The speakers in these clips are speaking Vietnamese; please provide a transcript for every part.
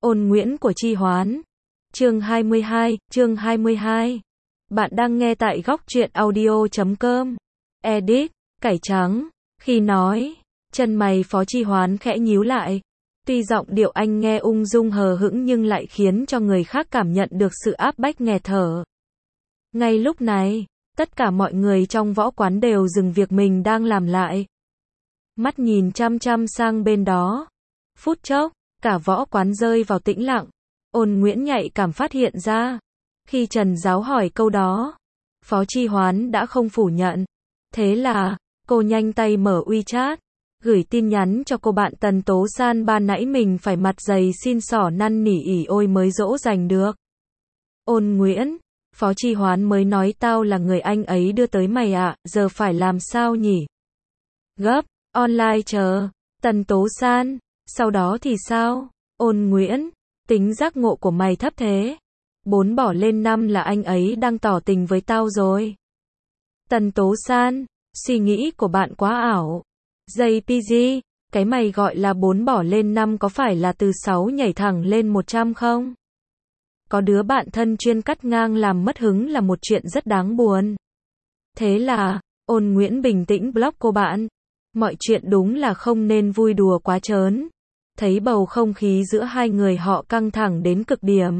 Ôn Nguyễn của Chi Hoán. Chương 22. Bạn đang nghe tại góc truyện audio.com. Edit, cải trắng. Khi nói, chân mày Phó Chi Hoán khẽ nhíu lại. Tuy giọng điệu anh nghe ung dung hờ hững nhưng lại khiến cho người khác cảm nhận được sự áp bách nghẹt thở. Ngay lúc này, tất cả mọi người trong võ quán đều dừng việc mình đang làm lại. Mắt nhìn chăm chăm sang bên đó. Phút chốc, cả võ quán rơi vào tĩnh lặng. Ôn Nguyễn nhạy cảm phát hiện ra. Khi Trần Giáo hỏi câu đó, Phó Chi Hoán đã không phủ nhận. Thế là, cô nhanh tay mở WeChat, gửi tin nhắn cho cô bạn Tần Tố San ban nãy mình phải mặt dày xin xỏ năn nỉ ỉ ôi mới dỗ dành được. Ôn Nguyễn, Phó Chi Hoán mới nói tao là người anh ấy đưa tới mày ạ, giờ phải làm sao nhỉ? Gấp, online chờ, Tần Tố San, sau đó thì sao? Ôn Nguyễn, tính giác ngộ của mày thấp thế. 4 bỏ lên 5 là anh ấy đang tỏ tình với tao rồi. Tần Tố San, suy nghĩ của bạn quá ảo. JPG, cái mày gọi là 4 bỏ lên 5 có phải là từ 6 nhảy thẳng lên 100 không? Có đứa bạn thân chuyên cắt ngang làm mất hứng là một chuyện rất đáng buồn. Thế là, Ôn Nguyễn bình tĩnh block cô bạn. Mọi chuyện đúng là không nên vui đùa quá trớn. Thấy bầu không khí giữa hai người họ căng thẳng đến cực điểm.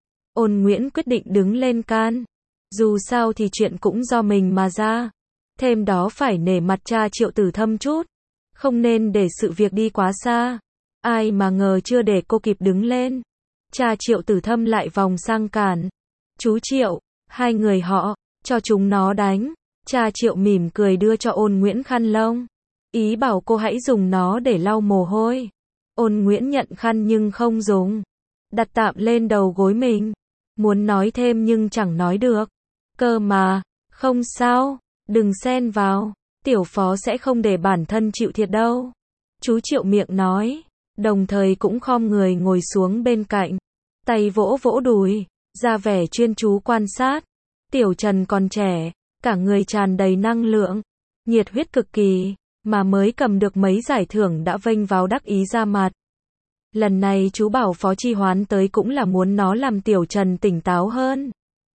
Ôn Nguyễn quyết định đứng lên can. Dù sao thì chuyện cũng do mình mà ra. Thêm đó phải nể mặt cha Triệu Tử Thâm chút. Không nên để sự việc đi quá xa. Ai mà ngờ chưa để cô kịp đứng lên, cha Triệu Tử Thâm lại vòng sang cản. Chú Triệu, hai người họ, cho chúng nó đánh. Cha Triệu mỉm cười đưa cho Ôn Nguyễn khăn lông. Ý bảo cô hãy dùng nó để lau mồ hôi. Ôn Nguyễn nhận khăn nhưng không dùng. Đặt tạm lên đầu gối mình. Muốn nói thêm nhưng chẳng nói được. Cơ mà, không sao, đừng xen vào. Tiểu Phó sẽ không để bản thân chịu thiệt đâu. Chú Triệu miệng nói, đồng thời cũng khom người ngồi xuống bên cạnh. Tay vỗ vỗ đùi, ra vẻ chuyên chú quan sát. Tiểu Trần còn trẻ, cả người tràn đầy năng lượng, nhiệt huyết cực kỳ, mà mới cầm được mấy giải thưởng đã vênh váo đắc ý ra mặt. Lần này chú bảo Phó Chi Hoán tới cũng là muốn nó làm Tiểu Trần tỉnh táo hơn.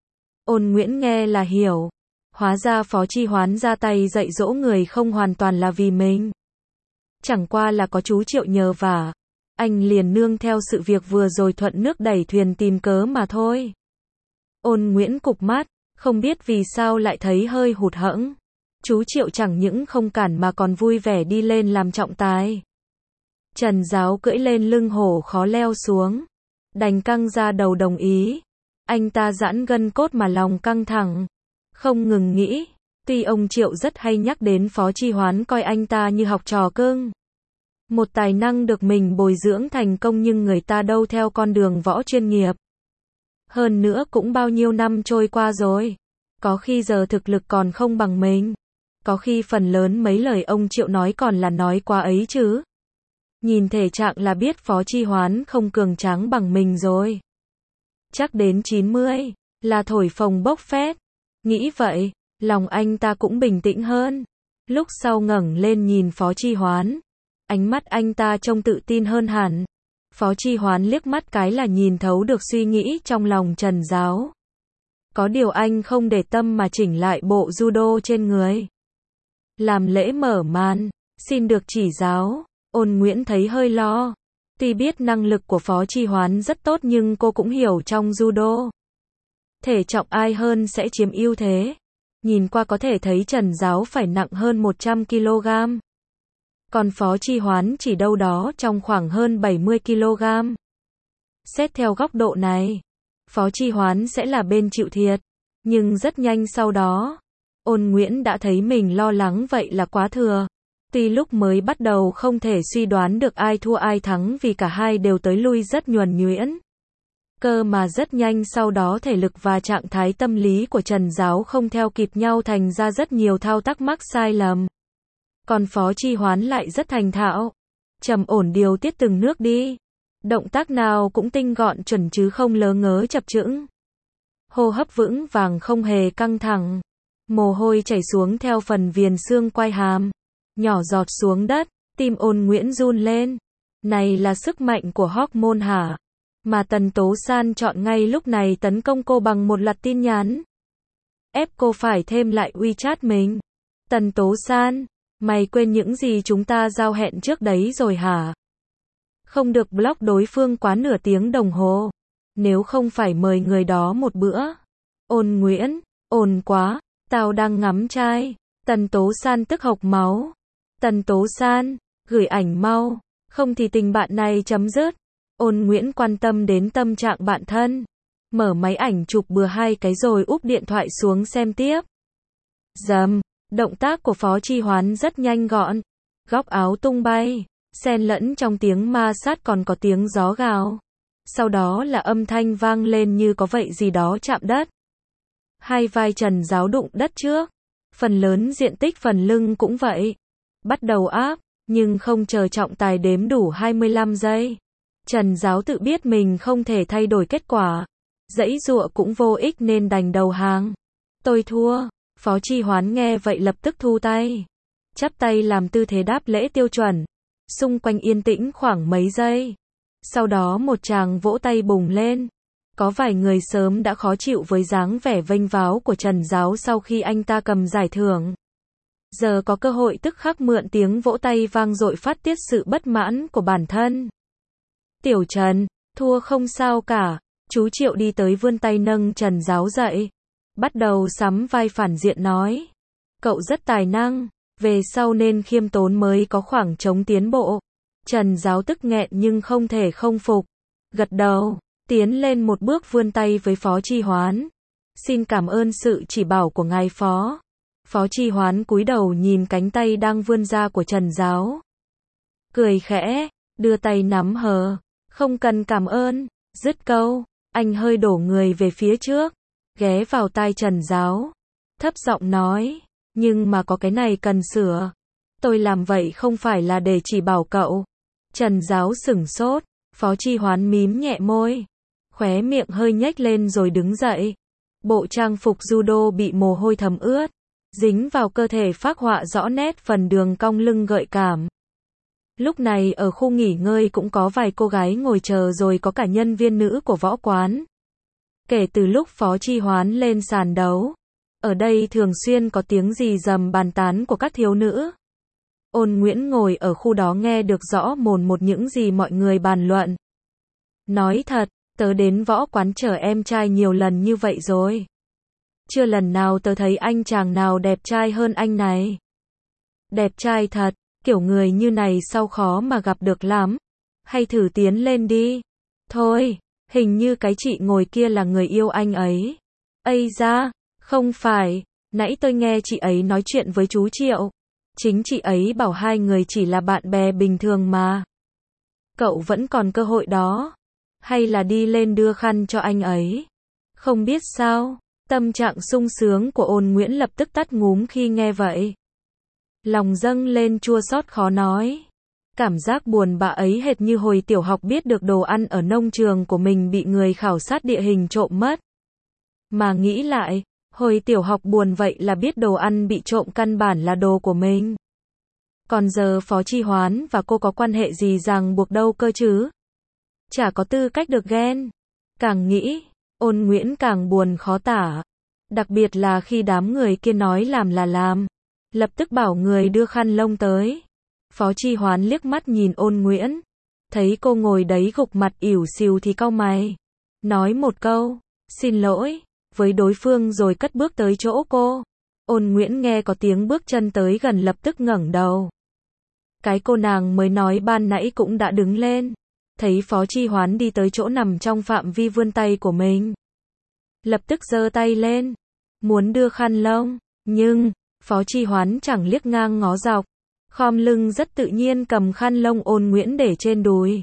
Ôn Nguyễn nghe là hiểu. Hóa ra Phó Chi Hoán ra tay dạy dỗ người không hoàn toàn là vì mình. Chẳng qua là có chú Triệu nhờ vả. Anh liền nương theo sự việc vừa rồi thuận nước đẩy thuyền tìm cớ mà thôi. Ôn Nguyễn cụp mắt, không biết vì sao lại thấy hơi hụt hẫng. Chú Triệu chẳng những không cản mà còn vui vẻ đi lên làm trọng tài. Trần Giáo cưỡi lên lưng hổ khó leo xuống. Đành căng ra đầu đồng ý. Anh ta giãn gân cốt mà lòng căng thẳng. Không ngừng nghĩ. Tuy ông Triệu rất hay nhắc đến Phó Chi Hoán coi anh ta như học trò cưng. Một tài năng được mình bồi dưỡng thành công nhưng người ta đâu theo con đường võ chuyên nghiệp. Hơn nữa cũng bao nhiêu năm trôi qua rồi. Có khi giờ thực lực còn không bằng mình. Có khi phần lớn mấy lời ông Triệu nói còn là nói quá ấy chứ. Nhìn thể trạng là biết Phó Chi Hoán không cường tráng bằng mình rồi. Chắc đến 90, là thổi phồng bốc phét. Nghĩ vậy, lòng anh ta cũng bình tĩnh hơn. Lúc sau ngẩng lên nhìn Phó Chi Hoán. Ánh mắt anh ta trông tự tin hơn hẳn. Phó Chi Hoán liếc mắt cái là nhìn thấu được suy nghĩ trong lòng Trần Giáo. Có điều anh không để tâm mà chỉnh lại bộ judo trên người. Làm lễ mở màn, xin được chỉ giáo. Ôn Nguyễn thấy hơi lo. Tuy biết năng lực của Phó Chi Hoán rất tốt nhưng cô cũng hiểu trong judo. Thể trọng ai hơn sẽ chiếm ưu thế. Nhìn qua có thể thấy Trần Giáo phải nặng hơn 100 kg. Còn Phó Chi Hoán chỉ đâu đó trong khoảng hơn 70 kg. Xét theo góc độ này, Phó Chi Hoán sẽ là bên chịu thiệt. Nhưng rất nhanh sau đó, Ôn Nguyễn đã thấy mình lo lắng vậy là quá thừa. Tuy lúc mới bắt đầu không thể suy đoán được ai thua ai thắng vì cả hai đều tới lui rất nhuần nhuyễn. Cơ mà rất nhanh sau đó thể lực và trạng thái tâm lý của Trần Giáo không theo kịp nhau thành ra rất nhiều thao tác mắc sai lầm. Còn Phó Chi Hoán lại rất thành thạo. Trầm ổn điều tiết từng nước đi. Động tác nào cũng tinh gọn chuẩn chứ không lớ ngớ chập chững. Hô hấp vững vàng không hề căng thẳng. Mồ hôi chảy xuống theo phần viền xương quai hàm. Nhỏ giọt xuống đất, tim Ôn Nguyễn run lên. Này là sức mạnh của hormone hả? Mà Tần Tố San chọn ngay lúc này tấn công cô bằng một loạt tin nhắn. Ép cô phải thêm lại WeChat mình. Tần Tố San, mày quên những gì chúng ta giao hẹn trước đấy rồi hả? Không được block đối phương quá nửa tiếng đồng hồ. Nếu không phải mời người đó một bữa. Ôn Nguyễn, ồn quá, tao đang ngắm trai. Tần Tố San tức hộc máu. Tần Tố San, gửi ảnh mau, không thì tình bạn này chấm dứt. Ôn Nguyễn quan tâm đến tâm trạng bạn thân. Mở máy ảnh chụp bừa 2 cái rồi úp điện thoại xuống xem tiếp. Dầm, động tác của Phó Chi Hoán rất nhanh gọn. Góc áo tung bay, xen lẫn trong tiếng ma sát còn có tiếng gió gào. Sau đó là âm thanh vang lên như có vậy gì đó chạm đất. Hai vai Trần Giáo đụng đất trước. Phần lớn diện tích phần lưng cũng vậy. Bắt đầu áp, nhưng không chờ trọng tài đếm đủ 25 giây. Trần Giáo tự biết mình không thể thay đổi kết quả. Giãy giụa cũng vô ích nên đành đầu hàng. Tôi thua. Phó Chi Hoán nghe vậy lập tức thu tay. Chắp tay làm tư thế đáp lễ tiêu chuẩn. Xung quanh yên tĩnh khoảng mấy giây. Sau đó một tràng vỗ tay bùng lên. Có vài người sớm đã khó chịu với dáng vẻ vênh váo của Trần Giáo sau khi anh ta cầm giải thưởng. Giờ có cơ hội tức khắc mượn tiếng vỗ tay vang dội phát tiết sự bất mãn của bản thân. Tiểu Trần, thua không sao cả. Chú Triệu đi tới vươn tay nâng Trần Giáo dậy. Bắt đầu sắm vai phản diện nói. Cậu rất tài năng, về sau nên khiêm tốn mới có khoảng trống tiến bộ. Trần Giáo tức nghẹn nhưng không thể không phục. Gật đầu, tiến lên một bước vươn tay với Phó Chi Hoán. Xin cảm ơn sự chỉ bảo của ngài Phó. Phó Chi Hoán cúi đầu nhìn cánh tay đang vươn ra của Trần Giáo. Cười khẽ, đưa tay nắm hờ. Không cần cảm ơn, dứt câu, anh hơi đổ người về phía trước. Ghé vào tai Trần Giáo. Thấp giọng nói, nhưng mà có cái này cần sửa. Tôi làm vậy không phải là để chỉ bảo cậu. Trần Giáo sửng sốt, Phó Chi Hoán mím nhẹ môi. Khóe miệng hơi nhếch lên rồi đứng dậy. Bộ trang phục judo bị mồ hôi thấm ướt. Dính vào cơ thể phác họa rõ nét phần đường cong lưng gợi cảm. Lúc này ở khu nghỉ ngơi cũng có vài cô gái ngồi chờ rồi có cả nhân viên nữ của võ quán. Kể từ lúc Phó Chi Hoán lên sàn đấu, ở đây thường xuyên có tiếng rì rầm bàn tán của các thiếu nữ. Ôn Nguyễn ngồi ở khu đó nghe được rõ mồn một những gì mọi người bàn luận. Nói thật, tớ đến võ quán chở em trai nhiều lần như vậy rồi. Chưa lần nào tớ thấy anh chàng nào đẹp trai hơn anh này. Đẹp trai thật, kiểu người như này sau khó mà gặp được lắm. Hay thử tiến lên đi. Thôi, hình như cái chị ngồi kia là người yêu anh ấy. Ây da, không phải, nãy tôi nghe chị ấy nói chuyện với chú Triệu. Chính chị ấy bảo hai người chỉ là bạn bè bình thường mà. Cậu vẫn còn cơ hội đó. Hay là đi lên đưa khăn cho anh ấy. Không biết sao, tâm trạng sung sướng của Ôn Nguyễn lập tức tắt ngúm khi nghe vậy. Lòng dâng lên chua xót khó nói. Cảm giác buồn bã ấy hệt như hồi tiểu học biết được đồ ăn ở nông trường của mình bị người khảo sát địa hình trộm mất. Mà nghĩ lại, hồi tiểu học buồn vậy là biết đồ ăn bị trộm căn bản là đồ của mình. Còn giờ Phó Chi Hoán và cô có quan hệ gì ràng buộc đâu cơ chứ? Chả có tư cách được ghen. Càng nghĩ, Ôn Nguyễn càng buồn khó tả. Đặc biệt là khi đám người kia nói làm là làm. Lập tức bảo người đưa khăn lông tới. Phó Chi Hoán liếc mắt nhìn Ôn Nguyễn. Thấy cô ngồi đấy gục mặt ỉu xìu thì cau mày. Nói một câu, xin lỗi, với đối phương rồi cất bước tới chỗ cô. Ôn Nguyễn nghe có tiếng bước chân tới gần lập tức ngẩng đầu. Cái cô nàng mới nói ban nãy cũng đã đứng lên. Thấy Phó Chi Hoán đi tới chỗ nằm trong phạm vi vươn tay của mình. Lập tức giơ tay lên. Muốn đưa khăn lông. Nhưng, Phó Chi Hoán chẳng liếc ngang ngó dọc. Khom lưng rất tự nhiên cầm khăn lông Ôn Nguyễn để trên đùi.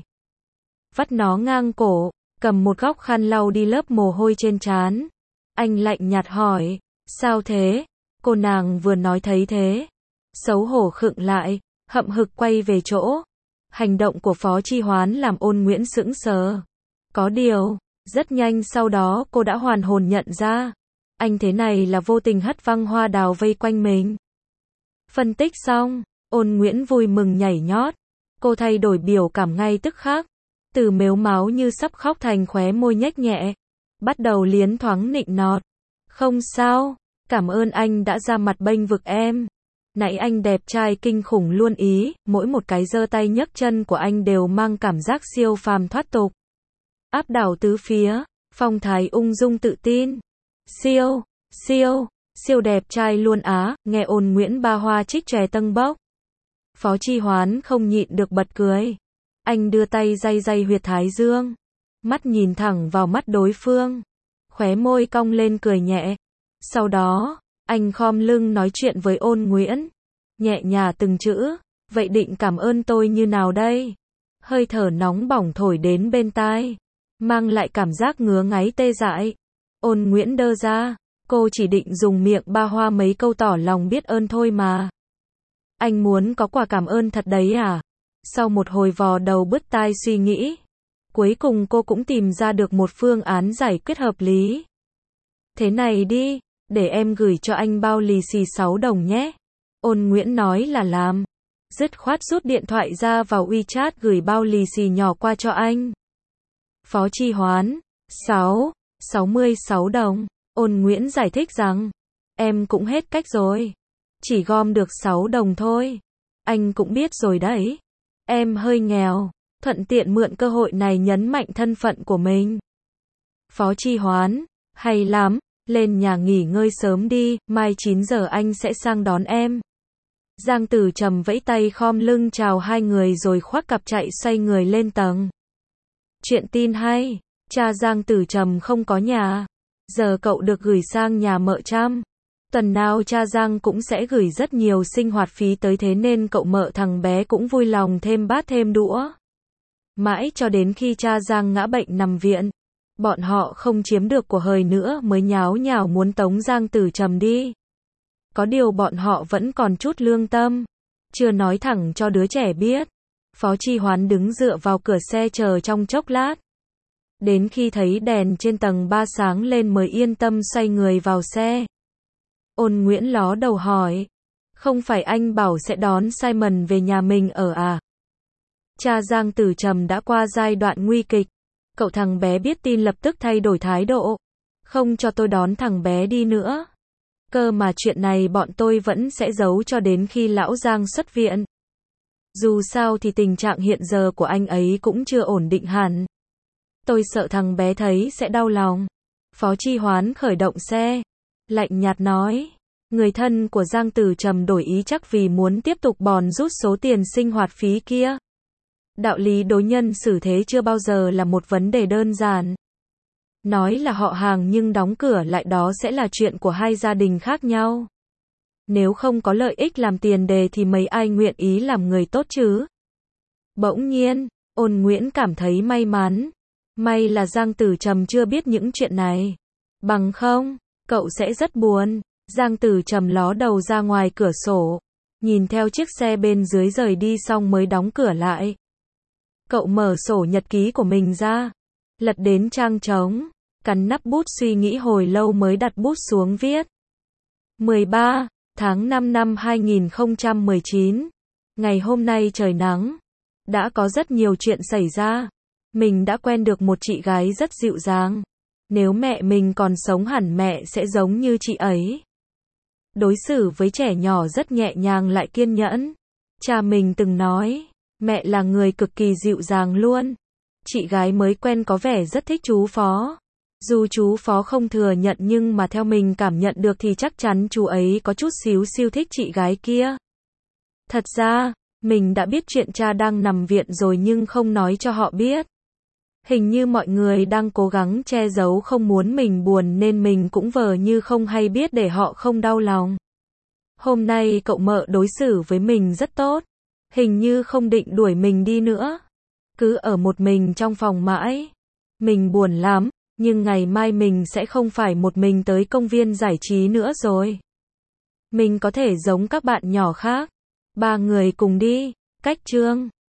Vắt nó ngang cổ, cầm một góc khăn lau đi lớp mồ hôi trên trán. Anh lạnh nhạt hỏi, sao thế? Cô nàng vừa nói thấy thế. Xấu hổ khựng lại, hậm hực quay về chỗ. Hành động của Phó Chi Hoán làm Ôn Nguyễn sững sờ. Có điều, rất nhanh sau đó cô đã hoàn hồn nhận ra. Anh thế này là vô tình hất văng hoa đào vây quanh mình. Phân tích xong, Ôn Nguyễn vui mừng nhảy nhót. Cô thay đổi biểu cảm ngay tức khắc. Từ mếu máo như sắp khóc thành khóe môi nhếch nhẹ. Bắt đầu liến thoáng nịnh nọt. Không sao, cảm ơn anh đã ra mặt bênh vực em. Nãy anh đẹp trai kinh khủng luôn ý, mỗi một cái giơ tay nhấc chân của anh đều mang cảm giác siêu phàm thoát tục. Áp đảo tứ phía, phong thái ung dung tự tin. Siêu đẹp trai luôn á, nghe Ôn Nguyễn ba hoa trích chòe tâng bốc. Phó Chi Hoán không nhịn được bật cười. Anh đưa tay day huyệt thái dương. Mắt nhìn thẳng vào mắt đối phương. Khóe môi cong lên cười nhẹ. Sau đó, anh khom lưng nói chuyện với Ôn Nguyễn. Nhẹ nhả từng chữ. Vậy định cảm ơn tôi như nào đây? Hơi thở nóng bỏng thổi đến bên tai. Mang lại cảm giác ngứa ngáy tê dại. Ôn Nguyễn đơ ra. Cô chỉ định dùng miệng ba hoa mấy câu tỏ lòng biết ơn thôi mà. Anh muốn có quà cảm ơn thật đấy à? Sau một hồi vò đầu bứt tai suy nghĩ, cuối cùng cô cũng tìm ra được một phương án giải quyết hợp lý. Thế này đi, để em gửi cho anh bao lì xì 6 đồng nhé. Ôn Nguyễn nói là làm. Dứt khoát rút điện thoại ra vào WeChat gửi bao lì xì nhỏ qua cho anh. Phó Chi Hoán, 66 đồng. Ôn Nguyễn giải thích rằng, em cũng hết cách rồi. Chỉ gom được 6 đồng thôi. Anh cũng biết rồi đấy. Em hơi nghèo, thuận tiện mượn cơ hội này nhấn mạnh thân phận của mình. Phó Chi Hoán, hay lắm, lên nhà nghỉ ngơi sớm đi, mai 9 giờ anh sẽ sang đón em. Giang Tử Trầm vẫy tay khom lưng chào hai người rồi khoác cặp chạy xoay người lên tầng. Chuyện tin hay, cha Giang Tử Trầm không có nhà. Giờ cậu được gửi sang nhà mợ chăm. Tuần nào cha Giang cũng sẽ gửi rất nhiều sinh hoạt phí tới thế nên cậu mợ thằng bé cũng vui lòng thêm bát thêm đũa. Mãi cho đến khi cha Giang ngã bệnh nằm viện, bọn họ không chiếm được của hời nữa mới nháo nhào muốn tống Giang Tử Trầm đi. Có điều bọn họ vẫn còn chút lương tâm, chưa nói thẳng cho đứa trẻ biết. Phó Chi Hoán đứng dựa vào cửa xe chờ trong chốc lát. Đến khi thấy đèn trên tầng 3 sáng lên mới yên tâm xoay người vào xe. Ôn Nguyễn ló đầu hỏi. Không phải anh bảo sẽ đón Simon về nhà mình ở à? Cha Giang Tử Trầm đã qua giai đoạn nguy kịch. Cậu thằng bé biết tin lập tức thay đổi thái độ. Không cho tôi đón thằng bé đi nữa. Cơ mà chuyện này bọn tôi vẫn sẽ giấu cho đến khi lão Giang xuất viện. Dù sao thì tình trạng hiện giờ của anh ấy cũng chưa ổn định hẳn. Tôi sợ thằng bé thấy sẽ đau lòng. Phó Chi Hoán khởi động xe. Lạnh nhạt nói. Người thân của Giang Tử Trầm đổi ý chắc vì muốn tiếp tục bòn rút số tiền sinh hoạt phí kia. Đạo lý đối nhân xử thế chưa bao giờ là một vấn đề đơn giản. Nói là họ hàng nhưng đóng cửa lại đó sẽ là chuyện của hai gia đình khác nhau. Nếu không có lợi ích làm tiền đề thì mấy ai nguyện ý làm người tốt chứ? Bỗng nhiên, Ôn Nguyễn cảm thấy may mắn. May là Giang Tử Trầm chưa biết những chuyện này. Bằng không, cậu sẽ rất buồn. Giang Tử Trầm ló đầu ra ngoài cửa sổ, nhìn theo chiếc xe bên dưới rời đi xong mới đóng cửa lại. Cậu mở sổ nhật ký của mình ra, lật đến trang trống, cắn nắp bút suy nghĩ hồi lâu mới đặt bút xuống viết. 13 tháng 5 năm 2019. Ngày hôm nay trời nắng. Đã có rất nhiều chuyện xảy ra. Mình đã quen được một chị gái rất dịu dàng. Nếu mẹ mình còn sống hẳn mẹ sẽ giống như chị ấy. Đối xử với trẻ nhỏ rất nhẹ nhàng lại kiên nhẫn. Cha mình từng nói, mẹ là người cực kỳ dịu dàng luôn. Chị gái mới quen có vẻ rất thích chú Phó. Dù chú Phó không thừa nhận nhưng mà theo mình cảm nhận được thì chắc chắn chú ấy có chút xíu siêu thích chị gái kia. Thật ra, mình đã biết chuyện cha đang nằm viện rồi nhưng không nói cho họ biết. Hình như mọi người đang cố gắng che giấu không muốn mình buồn nên mình cũng vờ như không hay biết để họ không đau lòng. Hôm nay cậu mợ đối xử với mình rất tốt. Hình như không định đuổi mình đi nữa. Cứ ở một mình trong phòng mãi. Mình buồn lắm, nhưng ngày mai mình sẽ không phải một mình tới công viên giải trí nữa rồi. Mình có thể giống các bạn nhỏ khác. 3 người cùng đi. Cách chương